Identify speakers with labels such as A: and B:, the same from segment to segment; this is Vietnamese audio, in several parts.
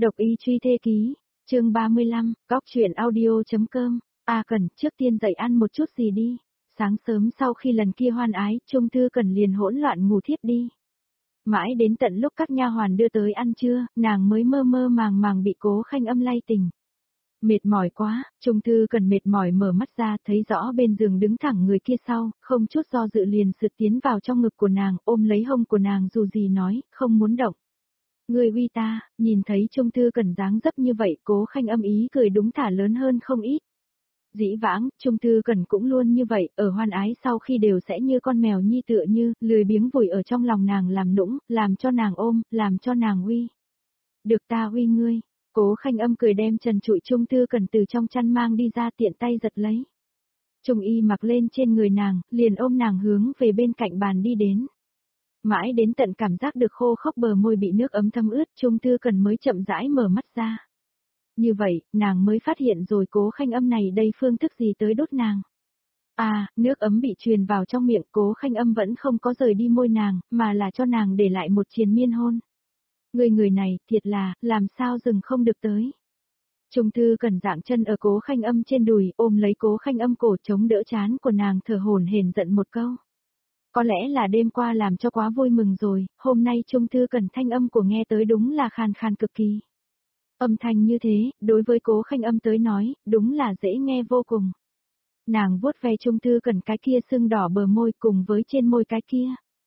A: Độc y truy thê ký, chương 35, cóc truyện audio.com, Cần trước tiên dậy ăn một chút gì đi. Sáng sớm sau khi lần kia hoan ái, Trung Thư Cần liền hỗn loạn ngủ thiếp đi. Mãi đến tận lúc các nha hoàn đưa tới ăn trưa, nàng mới mơ mơ màng màng bị Cố Khanh Âm lay tỉnh. Mệt mỏi quá, Trung Thư Cần mệt mỏi mở mắt ra, thấy rõ bên giường đứng thẳng người kia sau, không chút do dự liền sượt tiến vào trong ngực của nàng, ôm lấy hông của nàng dù gì nói, không muốn động. Người uy ta, nhìn thấy Trung Thư Cần dáng dấp như vậy, Cố Khanh Âm ý cười đúng thả lớn hơn không ít. Dĩ vãng, Trung Thư Cần cũng luôn như vậy, ở hoan ái sau khi đều sẽ như con mèo nhi tựa như, lười biếng vùi ở trong lòng nàng làm nũng, làm cho nàng ôm, làm cho nàng uy. Được ta uy ngươi. Cố Khanh Âm cười đem trần trụi Trung Thư Cần từ trong chăn mang đi ra, tiện tay giật lấy. Trung y mặc lên trên người nàng, liền ôm nàng hướng về bên cạnh bàn đi đến. Mãi đến tận cảm giác được khô khốc bờ môi bị nước ấm thấm ướt, Trung Thư Cần mới chậm rãi mở mắt ra. Như vậy, nàng mới phát hiện rồi Cố Khanh Âm này đây phương thức gì tới đốt nàng. Nước ấm bị truyền vào trong miệng, Cố Khanh Âm vẫn không có rời đi môi nàng, mà là cho nàng để lại một triền miên hôn. Người này, thiệt là, làm sao dừng không được tới. Trung Thư Cần dạng chân ở Cố Khanh Âm trên đùi, ôm lấy Cố Khanh Âm cổ chống đỡ trán của nàng, thở hổn hển giận một câu. Có lẽ là đêm qua làm cho quá vui mừng rồi, hôm nay Trung Thư Cần thanh âm của nghe tới đúng là khàn khàn cực kỳ. Âm thanh như thế, đối với Cố Khanh Âm tới nói, đúng là dễ nghe vô cùng. Nàng vuốt ve Trung Thư Cần cái kia sưng đỏ bờ môi cùng với trên môi cái kia.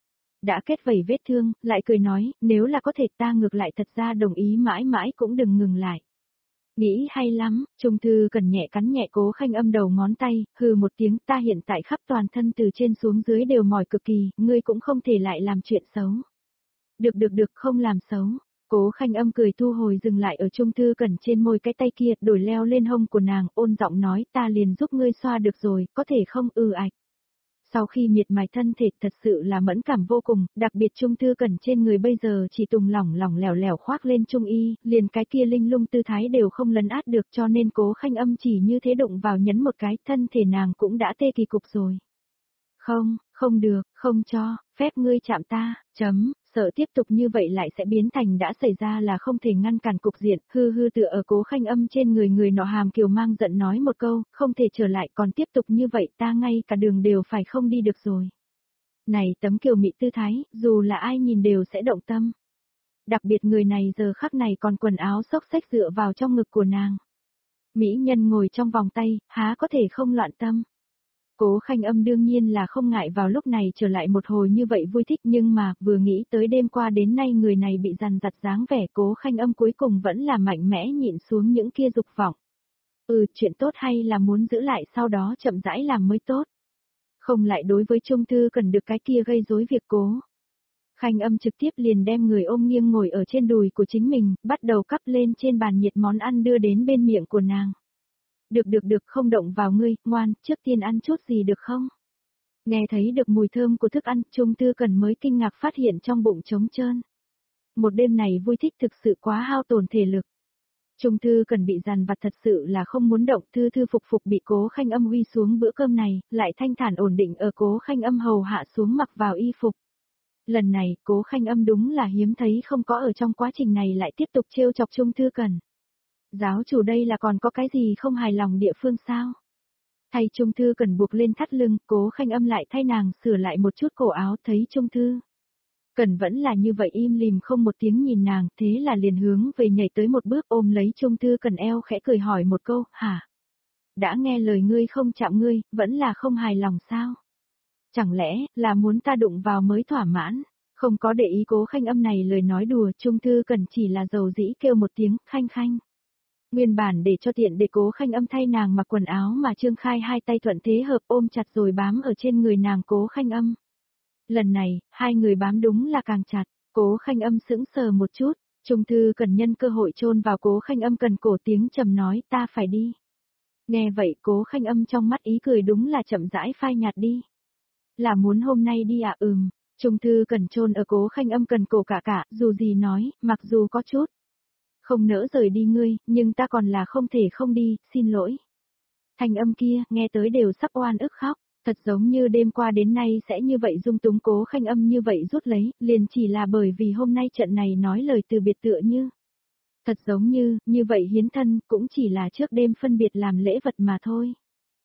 A: Đã kết vảy vết thương, lại cười nói, nếu là có thể ta ngược lại thật ra đồng ý mãi mãi cũng đừng ngừng lại. Nghĩ hay lắm, Trung Thư Cần nhẹ cắn nhẹ Cố Khanh Âm đầu ngón tay, hừ một tiếng, ta hiện tại khắp toàn thân từ trên xuống dưới đều mỏi cực kỳ, ngươi cũng không thể lại làm chuyện xấu. Được, không làm xấu. Cố Khanh Âm cười thu hồi dừng lại ở Trung Thư Cần trên môi cái tay kia, đổi leo lên hông của nàng, ôn giọng nói, ta liền giúp ngươi xoa được rồi, có thể không ạch. Sau khi miệt mài thân thể thật sự là mẫn cảm vô cùng, đặc biệt Trung Thư Cần trên người bây giờ chỉ tùng lỏng lẻo lẻo khoác lên trung y, liền cái kia linh lung tư thái đều không lấn át được, cho nên Cố Khanh Âm chỉ như thế đụng vào nhấn một cái, thân thể nàng cũng đã tê kỳ cục rồi. Không được, không cho, phép ngươi chạm ta, sợ tiếp tục như vậy lại sẽ biến thành đã xảy ra là không thể ngăn cản cục diện, hư tựa ở Cố Khanh Âm trên người nọ hàm kiều mang giận nói một câu, không thể trở lại, còn tiếp tục như vậy ta ngay cả đường đều phải không đi được rồi. Này tấm kiều mị tư thái, dù là ai nhìn đều sẽ động tâm. Đặc biệt người này giờ khắc này còn quần áo xốc xếch dựa vào trong ngực của nàng. Mỹ nhân ngồi trong vòng tay, há có thể không loạn tâm. Cố Khanh Âm đương nhiên là không ngại vào lúc này trở lại một hồi như vậy vui thích, nhưng mà, vừa nghĩ tới đêm qua đến nay người này bị dằn vặt dáng vẻ, Cố Khanh Âm cuối cùng vẫn là mạnh mẽ nhịn xuống những kia dục vọng. Chuyện tốt hay là muốn giữ lại sau đó chậm rãi làm mới tốt. Không lại đối với Trung Thư Cần được cái kia gây rối việc Cố Khanh Âm trực tiếp liền đem người ôm nghiêng ngồi ở trên đùi của chính mình, bắt đầu cắp lên trên bàn nhiệt món ăn đưa đến bên miệng của nàng. Được, không động vào ngươi, ngoan, trước tiên ăn chút gì được không? Nghe thấy được mùi thơm của thức ăn, Trung Thư Cần mới kinh ngạc phát hiện trong bụng trống trơn. Một đêm này vui thích thực sự quá hao tổn thể lực. Trung Thư Cần bị dằn vặt thật sự là không muốn động, thư phục bị Cố Khanh Âm uy xuống bữa cơm này, lại thanh thản ổn định ở Cố Khanh Âm hầu hạ xuống mặc vào y phục. Lần này, Cố Khanh Âm đúng là hiếm thấy không có ở trong quá trình này lại tiếp tục trêu chọc Trung Thư Cần. Giáo chủ đây là còn có cái gì không hài lòng địa phương sao? Thay Trung Thư Cần buộc lên thắt lưng, Cố Khanh Âm lại thay nàng sửa lại một chút cổ áo, thấy Trung Thư Cần vẫn là như vậy im lìm không một tiếng nhìn nàng, thế là liền hướng về nhảy tới một bước ôm lấy Trung Thư Cần eo khẽ cười hỏi một câu, hả? Đã nghe lời ngươi không chạm ngươi, vẫn là không hài lòng sao? Chẳng lẽ là muốn ta đụng vào mới thỏa mãn? Không có để ý Cố Khanh Âm này lời nói đùa, Trung Thư Cần chỉ là dầu dĩ kêu một tiếng, khanh. Nguyên bản để cho tiện để Cố Khanh Âm thay nàng mặc quần áo mà Trương Khai hai tay thuận thế hợp ôm chặt rồi bám ở trên người nàng Cố Khanh Âm. Lần này, hai người bám đúng là càng chặt, Cố Khanh Âm sững sờ một chút, Trung Thư Cần nhân cơ hội chôn vào Cố Khanh Âm cần cổ tiếng trầm nói ta phải đi. Nghe vậy Cố Khanh Âm trong mắt ý cười đúng là chậm rãi phai nhạt đi. Là muốn hôm nay đi à? Trung Thư Cần chôn ở Cố Khanh Âm cần cổ cả, dù gì nói, mặc dù có chút không nỡ rời đi ngươi, nhưng ta còn là không thể không đi, xin lỗi. Thanh âm kia, nghe tới đều sắp oan ức khóc, thật giống như đêm qua đến nay sẽ như vậy dung túng Cố Khanh Âm như vậy rút lấy, liền chỉ là bởi vì hôm nay trận này nói lời từ biệt tựa như. Thật giống như vậy hiến thân cũng chỉ là trước đêm phân biệt làm lễ vật mà thôi.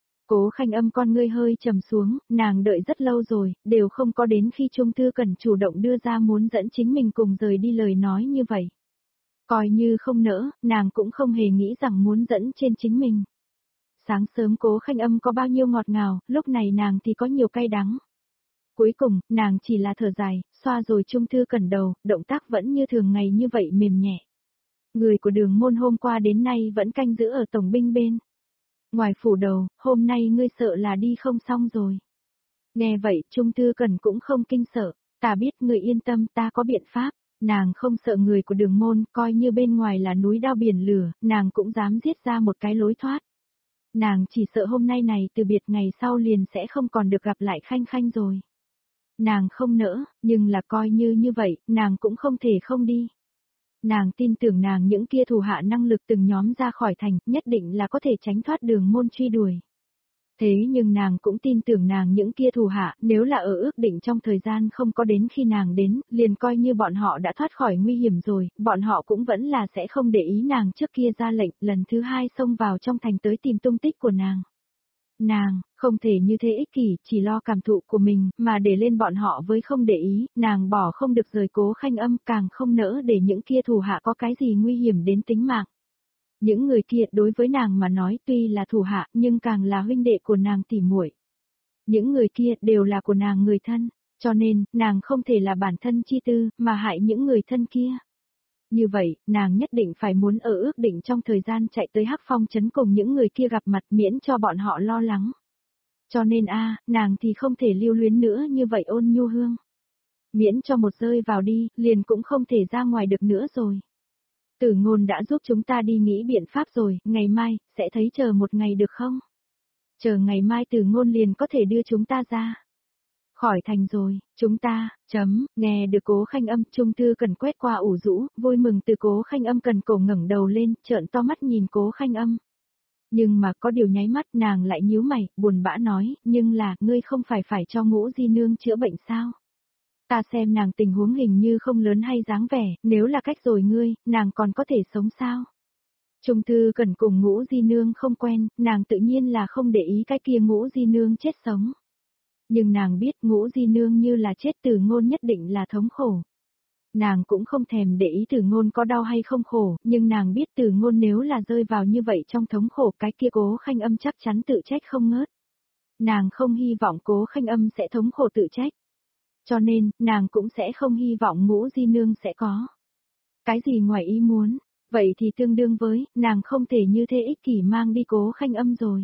A: Cố Khanh Âm con ngươi hơi trầm xuống, nàng đợi rất lâu rồi, đều không có đến khi Trung Thư Cẩn chủ động đưa ra muốn dẫn chính mình cùng rời đi lời nói như vậy. Coi như không nỡ, nàng cũng không hề nghĩ rằng muốn dẫn trên chính mình. Sáng sớm Cố Khanh Âm có bao nhiêu ngọt ngào, lúc này nàng thì có nhiều cay đắng. Cuối cùng, nàng chỉ là thở dài, xoa rồi Trung Thư Cẩn đầu, động tác vẫn như thường ngày như vậy mềm nhẹ. Người của Đường Môn hôm qua đến nay vẫn canh giữ ở tổng binh bên. Ngoài phủ đầu, hôm nay ngươi sợ là đi không xong rồi. Nghe vậy, Trung Thư Cẩn cũng không kinh sợ, ta biết ngươi yên tâm, ta có biện pháp. Nàng không sợ người của Đường Môn, coi như bên ngoài là núi đao biển lửa, nàng cũng dám giết ra một cái lối thoát. Nàng chỉ sợ hôm nay này từ biệt ngày sau liền sẽ không còn được gặp lại Khanh Khanh rồi. Nàng không nỡ, nhưng là coi như vậy, nàng cũng không thể không đi. Nàng tin tưởng nàng những kia thủ hạ năng lực từng nhóm ra khỏi thành, nhất định là có thể tránh thoát Đường Môn truy đuổi. Thế nhưng nàng cũng tin tưởng nàng những kia thủ hạ, nếu là ở ước định trong thời gian không có đến khi nàng đến, liền coi như bọn họ đã thoát khỏi nguy hiểm rồi, bọn họ cũng vẫn là sẽ không để ý nàng trước kia ra lệnh, lần thứ hai xông vào trong thành tới tìm tung tích của nàng. Nàng, không thể như thế ích kỷ, chỉ lo cảm thụ của mình, mà để lên bọn họ với không để ý, nàng bỏ không được rời Cố Khanh Âm, càng không nỡ để những kia thủ hạ có cái gì nguy hiểm đến tính mạng. Những người kia đối với nàng mà nói tuy là thủ hạ, nhưng càng là huynh đệ của nàng tỉ muội. Những người kia đều là của nàng người thân, cho nên, nàng không thể là bản thân chi tư, mà hại những người thân kia. Như vậy, nàng nhất định phải muốn ở ước định trong thời gian chạy tới Hắc Phong trấn cùng những người kia gặp mặt miễn cho bọn họ lo lắng. Cho nên nàng thì không thể lưu luyến nữa như vậy Ôn Nhu Hương. Miễn cho một rơi vào đi, liền cũng không thể ra ngoài được nữa rồi. Tử Ngôn đã giúp chúng ta đi nghĩ biện pháp rồi, ngày mai, sẽ thấy chờ một ngày được không? Chờ ngày mai Tử Ngôn liền có thể đưa chúng ta ra. Khỏi thành rồi, chúng ta, nghe được Cố Khanh Âm, Trung Thư Cẩn quét qua ủ rũ, vui mừng từ Cố Khanh Âm cần cổ ngẩng đầu lên, trợn to mắt nhìn Cố Khanh Âm. Nhưng mà có điều nháy mắt nàng lại nhíu mày, buồn bã nói, nhưng là, ngươi không phải cho Ngũ Di Nương chữa bệnh sao? Ta xem nàng tình huống hình như không lớn hay dáng vẻ, nếu là cách rồi ngươi, nàng còn có thể sống sao? Trung Thư Cẩn cùng Ngũ Di Nương không quen, nàng tự nhiên là không để ý cái kia Ngũ Di Nương chết sống. Nhưng nàng biết Ngũ Di Nương như là chết Tử Ngôn nhất định là thống khổ. Nàng cũng không thèm để ý Tử Ngôn có đau hay không khổ, nhưng nàng biết Tử Ngôn nếu là rơi vào như vậy trong thống khổ cái kia Cố Khanh Âm chắc chắn tự trách không ngớt. Nàng không hy vọng Cố Khanh Âm sẽ thống khổ tự trách. Cho nên, nàng cũng sẽ không hy vọng Ngũ Di Nương sẽ có cái gì ngoài ý muốn, vậy thì tương đương với, nàng không thể như thế ích kỷ mang đi Cố Khanh Âm rồi.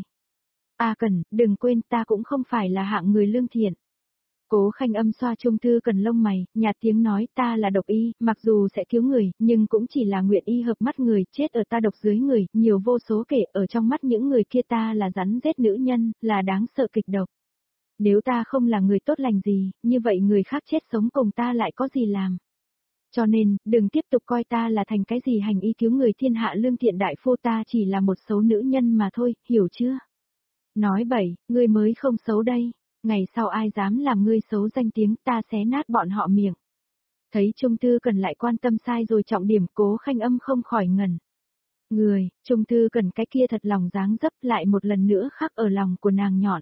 A: Cẩn, đừng quên ta cũng không phải là hạng người lương thiện. Cố Khanh Âm xoa Trung Thư Cẩn lông mày, nhạt tiếng nói ta là độc y, mặc dù sẽ cứu người, nhưng cũng chỉ là nguyện y hợp mắt người, chết ở ta độc dưới người, nhiều vô số kể, ở trong mắt những người kia ta là rắn rết nữ nhân, là đáng sợ kịch độc. Nếu ta không là người tốt lành gì, như vậy người khác chết sống cùng ta lại có gì làm. Cho nên, đừng tiếp tục coi ta là thành cái gì hành y cứu người thiên hạ lương thiện đại phu, ta chỉ là một xấu nữ nhân mà thôi, hiểu chưa? Nói bậy, ngươi mới không xấu đây, ngày sau ai dám làm ngươi xấu danh tiếng ta xé nát bọn họ miệng. Thấy Trung Thư Cẩn lại quan tâm sai rồi trọng điểm, Cố Khanh Âm không khỏi ngẩn. Người, Trung Thư Cẩn cái kia thật lòng dáng dấp lại một lần nữa khắc ở lòng của nàng nhọn.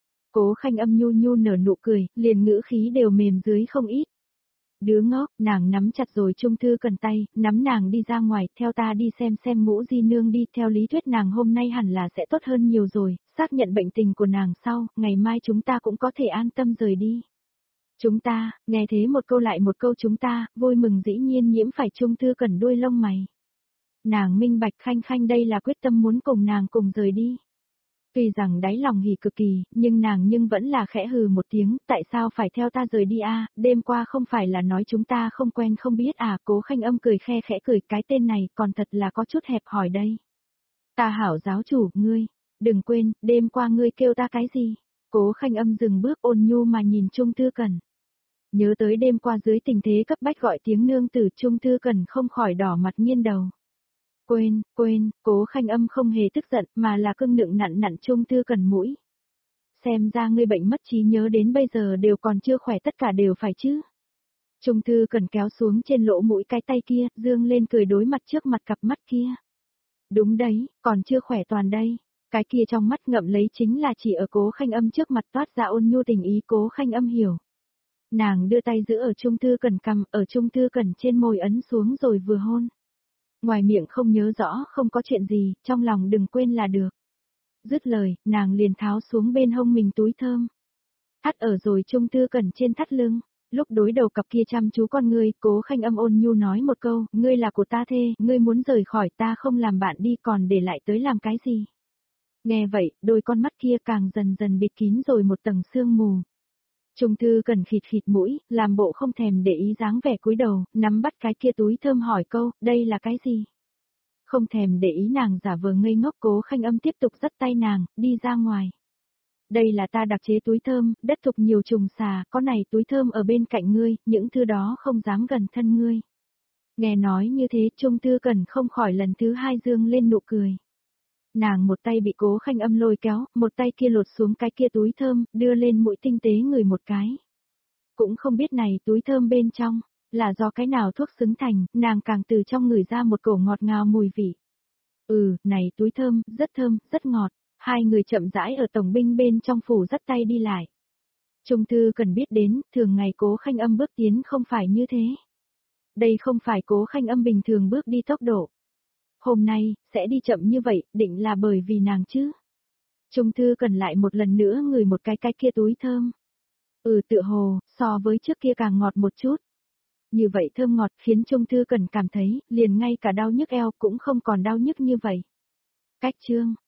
A: Cố Khanh Âm nhu nhu nở nụ cười, liền ngữ khí đều mềm dưới không ít. Đứa ngốc, nàng nắm chặt rồi Trung Thư Cẩn tay, nắm nàng đi ra ngoài, theo ta đi xem Ngũ Di Nương đi, theo lý thuyết nàng hôm nay hẳn là sẽ tốt hơn nhiều rồi, xác nhận bệnh tình của nàng sau, ngày mai chúng ta cũng có thể an tâm rời đi. Chúng ta, nghe thế một câu lại một câu chúng ta, vui mừng dĩ nhiên nhiễm phải Trung Thư Cẩn đuôi lông mày. Nàng minh bạch Khanh Khanh đây là quyết tâm muốn cùng nàng cùng rời đi. Tuy rằng đáy lòng hỉ cực kỳ, nhưng nàng vẫn là khẽ hừ một tiếng, tại sao phải theo ta rời đi đêm qua không phải là nói chúng ta không quen không biết Cố Khanh Âm cười khe khẽ cười, cái tên này còn thật là có chút hẹp hòi đây. Ta hảo giáo chủ, ngươi, đừng quên, đêm qua ngươi kêu ta cái gì? Cố Khanh Âm dừng bước ôn nhu mà nhìn Trung Thư Cẩn. Nhớ tới đêm qua dưới tình thế cấp bách gọi tiếng nương tử, Trung Thư Cẩn không khỏi đỏ mặt nghiêng đầu. Quên, Cố Khanh Âm không hề tức giận mà là cưng nựng nặn Trung Thư Cẩn mũi. Xem ra ngươi bệnh mất trí nhớ đến bây giờ đều còn chưa khỏe, tất cả đều phải chứ. Trung Thư Cần kéo xuống trên lỗ mũi cái tay kia, dương lên cười đối mặt trước mặt cặp mắt kia. Đúng đấy, còn chưa khỏe toàn đây. Cái kia trong mắt ngậm lấy chính là chỉ ở Cố Khanh Âm trước mặt toát ra ôn nhu tình ý. Cố Khanh Âm hiểu. Nàng đưa tay giữ ở Trung Thư Cần cằm, ở Trung Thư Cần trên môi ấn xuống rồi vừa hôn. Ngoài miệng không nhớ rõ, không có chuyện gì, trong lòng đừng quên là được. Dứt lời, nàng liền tháo xuống bên hông mình túi thơm. Thắt ở rồi Trung Thư Cần trên thắt lưng. Lúc đối đầu cặp kia chăm chú con ngươi, Cố Khanh Âm ôn nhu nói một câu, ngươi là của ta thê, ngươi muốn rời khỏi ta không làm bạn đi còn để lại tới làm cái gì. Nghe vậy, đôi con mắt kia càng dần dần bịt kín rồi một tầng sương mù. Trung Thư Cần khịt khịt mũi, làm bộ không thèm để ý dáng vẻ cúi đầu, nắm bắt cái kia túi thơm hỏi câu, đây là cái gì? Không thèm để ý nàng giả vờ ngây ngốc. Cố Khanh Âm tiếp tục dắt tay nàng, đi ra ngoài. Đây là ta đặc chế túi thơm, đất thục nhiều trùng xà, có này túi thơm ở bên cạnh ngươi, những thứ đó không dám gần thân ngươi. Nghe nói như thế, Trung Thư Cần không khỏi lần thứ hai dương lên nụ cười. Nàng một tay bị Cố Khanh Âm lôi kéo, một tay kia lột xuống cái kia túi thơm, đưa lên mũi tinh tế ngửi một cái. Cũng không biết này túi thơm bên trong, là do cái nào thuốc xứng thành, nàng càng từ trong ngửi ra một cổ ngọt ngào mùi vị. Này túi thơm, rất ngọt. Hai người chậm rãi ở tổng binh bên trong phủ dắt tay đi lại. Trung Thư Cần biết đến, thường ngày Cố Khanh Âm bước tiến không phải như thế. Đây không phải Cố Khanh Âm bình thường bước đi tốc độ. Hôm nay, sẽ đi chậm như vậy, định là bởi vì nàng chứ. Trung Thư Cần lại một lần nữa ngửi một cái kia túi thơm. Tựa hồ, so với trước kia càng ngọt một chút. Như vậy thơm ngọt khiến Trung Thư Cần cảm thấy, liền ngay cả đau nhức eo cũng không còn đau nhức như vậy. Cách chương